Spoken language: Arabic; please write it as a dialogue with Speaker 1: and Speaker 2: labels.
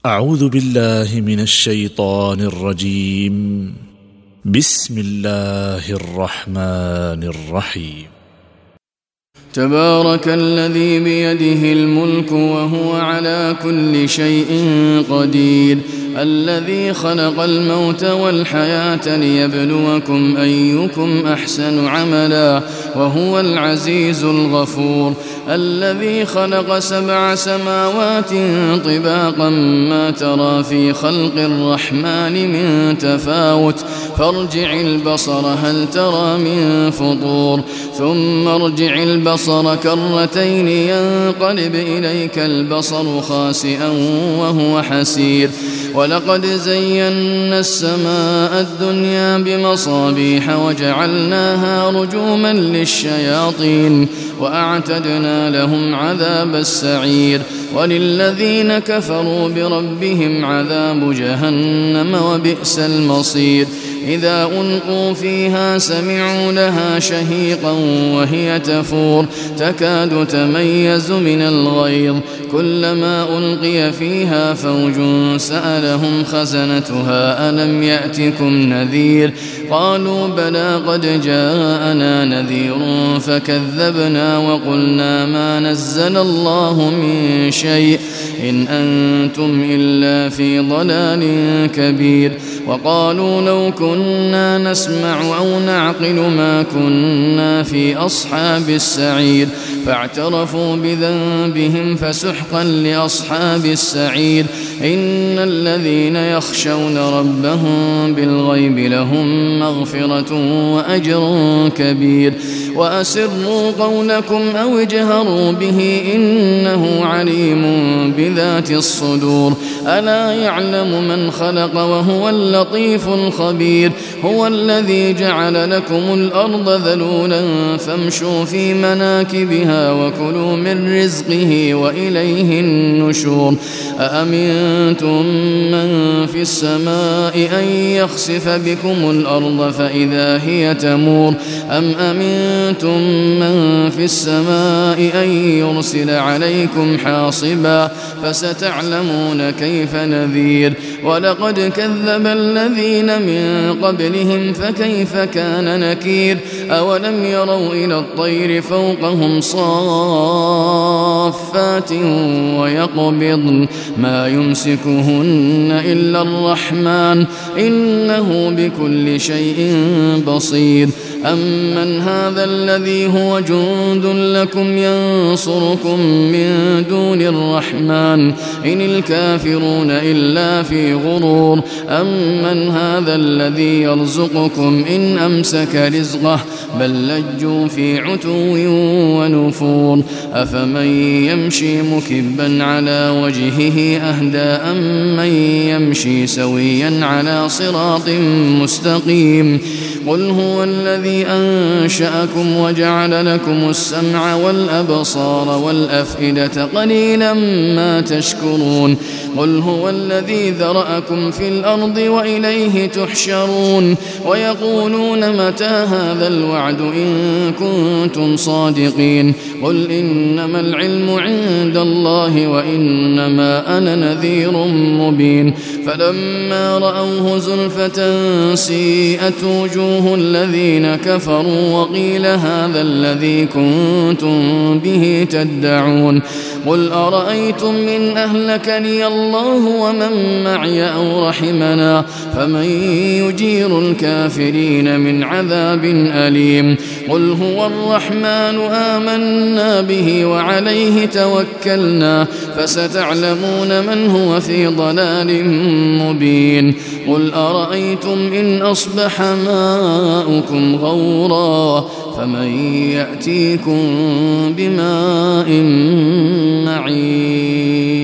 Speaker 1: أعوذ بالله من الشيطان الرجيم. بسم الله الرحمن الرحيم.
Speaker 2: تبارك الذي بيده الملك وهو على كل شيء قدير، الذي خلق الموت والحياة ليبلوكم أيكم أحسن عملا وهو العزيز الغفور، الذي خلق 7 سماوات طباقا ما ترى في خلق الرحمن من تفاوت، فارجع البصر هل ترى من فطور، ثم ارجع البصر كرتين ينقلب إليك البصر خاسئا وهو حسير، ولقد زينا السماء الدنيا بمصابيح وجعلناها رجوما للشياطين وأعتدنا لهم عذاب السعير، وللذين كفروا بربهم عذاب جهنم وبئس المصير. إذا ألقوا فيها سمعوا لها شهيقا وهي تفور تكاد تميز من الغيظ، كلما ألقي فيها فوج سألهم خزنتها ألم يأتكم نذير، قالوا بلى قد جاءنا نذير فكذبنا وقلنا ما نزل الله من شيء إن أنتم إلا في ضلال كبير، وقالوا لو كنا نسمع أو نعقل ما كنا في أصحاب السعير، فاعترفوا بذنبهم فسحقا لأصحاب السعير. إن الذين يخشون ربهم بالغيب لهم مغفرة وأجر كبير، وأسروا قولكم أو اجهروا به إنه عليم بذات الصدور، ألا يعلم من خلق وهو اللطيف الخبير، هو الذي جعل لكم الأرض ذلولا فامشوا في مناكبها وكلوا من رزقه وإليه النشور، أأمنتم من في السماء أن يخسف بكم الأرض فإذا هي تمور، أم أمنتم من في السماء أن يرسل عليكم حاصبا فستعلمون كيف نذير، ولقد كذب الذين من قبلهم فكيف كان نكير، أولم يروا إلى الطير فوقهم صافات ويقبضن ما يمسكهن إلا الرحمن إنه بكل شيء بصير، أمن هذا الذي هو جند لكم ينصركم من دون الرحمن إن الكافرون إلا في غرور، أمن هذا الذي يرزقكم إن أمسك رزقه بل لجوا في عتو ونفور، أفمن يمشي مكبا على وجهه أهدى أمن يمشي سويا على صراط مستقيم، قل هو الذي أنشأكم وجعل لكم السمع والأبصار والأفئدة قليلا ما تشكرون، قل هو الذي ذرأكم في الأرض وإليه تحشرون، ويقولون متى هذا الوعد إن كنتم صادقين، قل إنما العلم عند الله وإنما أنا نذير مبين، فلما رأوه زلفة سيئت وجوه الذين كفروا وقيل هذا الذي كنتم به تدعون، قل أرأيتم إن أهلكني الله ومن معي أو رحمنا فمن يجير الكافرين من عذاب أليم، قل هو الرحمن آمنا به وعليه توكلنا فستعلمون من هو في ضلال مبين، قل أرأيتم إن أصبح ماؤكم غورا فمن يأتيكم بماء معين.